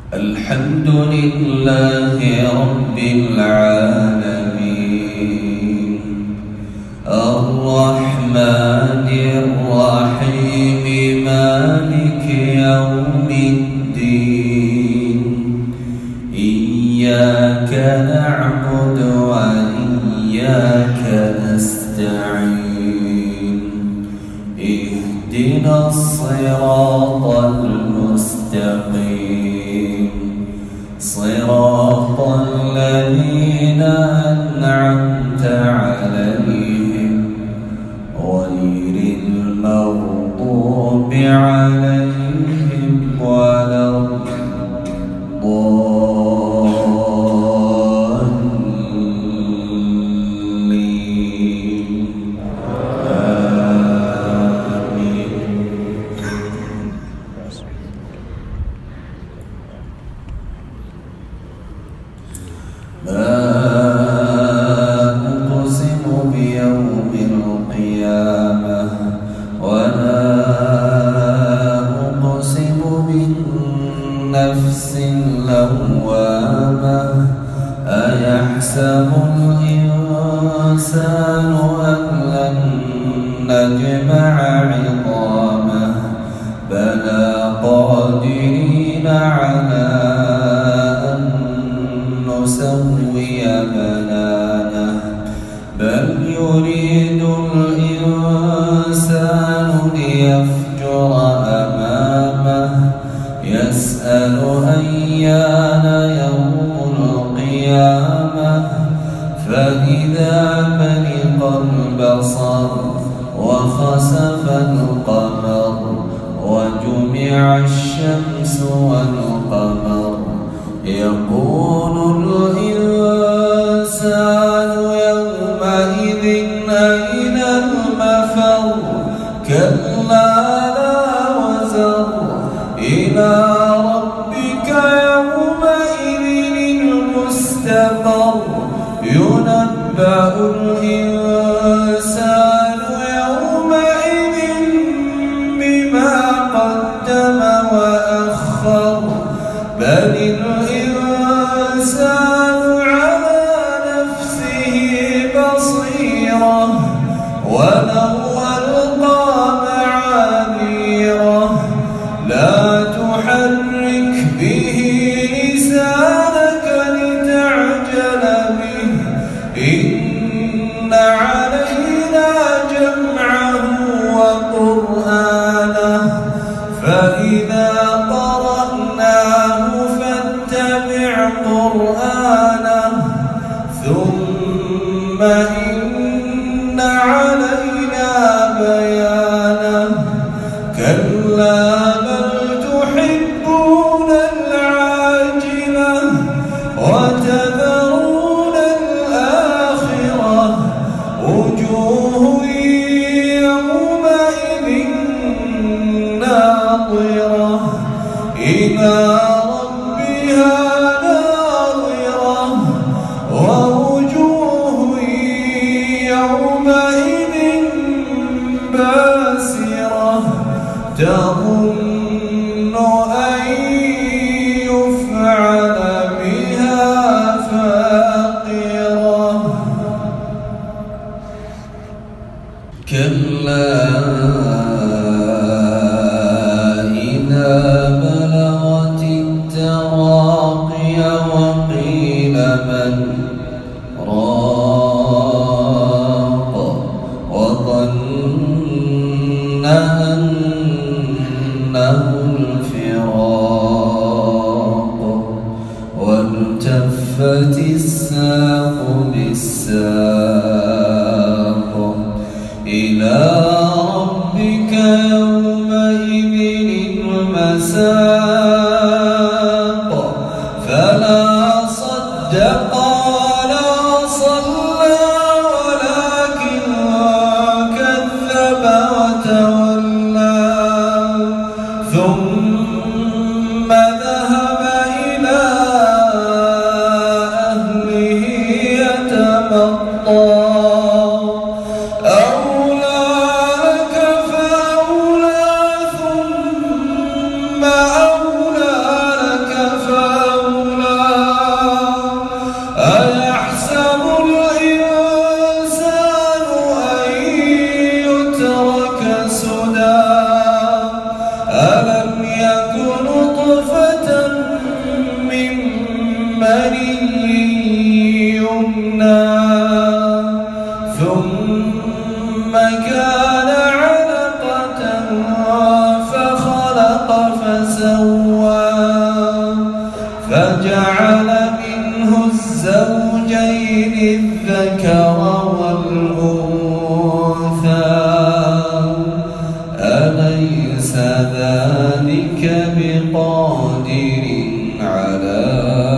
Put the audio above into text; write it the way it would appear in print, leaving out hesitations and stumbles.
الحمد لله رب العالمين الرحمن الرحيم مالك يوم الدين إياك نعبد وإياك نستعين اهدنا الصراط المستقيم صراط الذين أنعمت عليهم غير المغضوب عليهم ولا الضالين آمين. ما أقسم بيوم القيامة ولا أقسم بالنفس اللوامة أيحسب الإنسان أن لن نجمع عظامه بلى قادرين على أن نسوي بنانه بل يريد الإنسان ليفجر أمامه يسأل أيان يوم القيامة فإذا برق البصر وخسف القمر وجمع الشمس والقمر يقول الإنسان يومئذ أين المفر كلا لا وزر إلى ربك يومئذ المستقر ينبأ الإنسان يومئذ بما قدم وأخر بل الإنسان على نفسه بصيرة ولو ألقى معاذيره لا تحرك به لسانك لتعجل به إن علينا جمعه وقرآنه فإذا قرأناه فاتبع قرآنه ثم إن علينا بيانه كلا بل تحبون العاجلة وتذرون الآخرة وجوه يومئذ ناظرة إلى ربها ناظرة ووجوه يومئذ باسرة تظن أن يفعل بها فاقرة كلا إذا بلغت التراقي وقيل من راق وظن أنه الفراق والتفت الساق بالساق إلى ربك يومئذ المساق فلا صدق ولا صلى ولكن كذب وتولى ثم ذهب إلى أهله يتمطى أولى لك فأولى ثم أولى أليس ذلك بقادر على